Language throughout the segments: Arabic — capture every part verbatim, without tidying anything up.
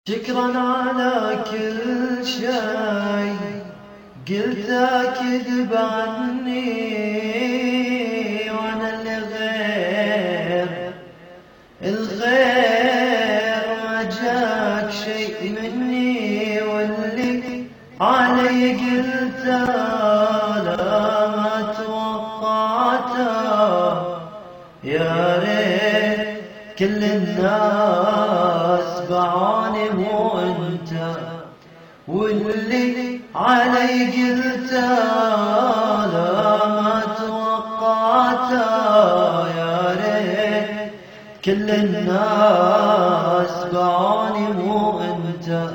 شكرا على كل شيء قلته كذب عني، وانا اللي غير الغير ما جاك شيء مني، واللي علي قلته لا ما توقعته. يا ريت كل الناس باعوني مو انت، واللي علي قلته لا ما توقعته. يا ريت كل الناس باعوني مو انت.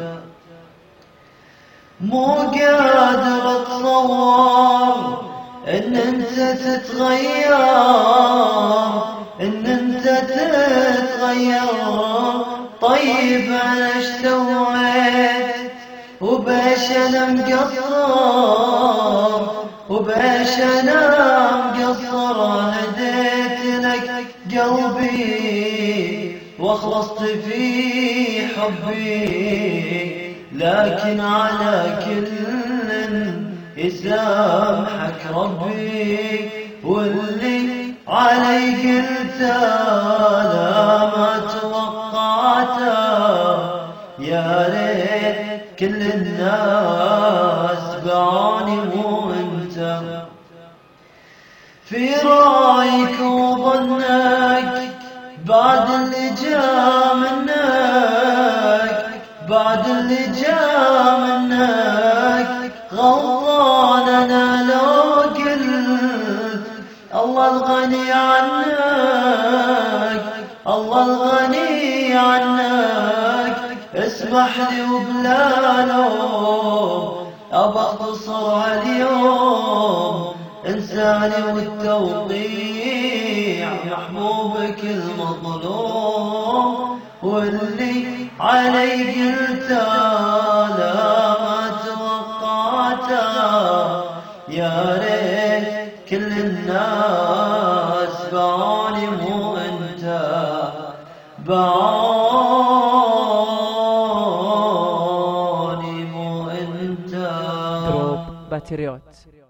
مو قادر اتصور ان انت تتغير، ان انت تتغير. طيب انا ايش سويت وباش انا مقصر، وباش انا مقصر. هديت لك قلبي واخلصت في حبي، لكن على كل يسامحك ربي. واللي علي قلته لا ما توقعته. يا ريت كل الناس باعوني مو انت. في رايك وظنك بعد اللي جا منك، بعد اللي جا منك غلطان انا لو قلت الله الغني عنك، الله الغني عنك. اسمح لي وبلا لوم ابى اختصر هاليوم، انساني والتوقيع محبوبك المظلوم. واللي علي قلته لا ما توقعته. يا ريت كل الناس باعوني مو انت، باعوني مو انت. دروب باتريوت.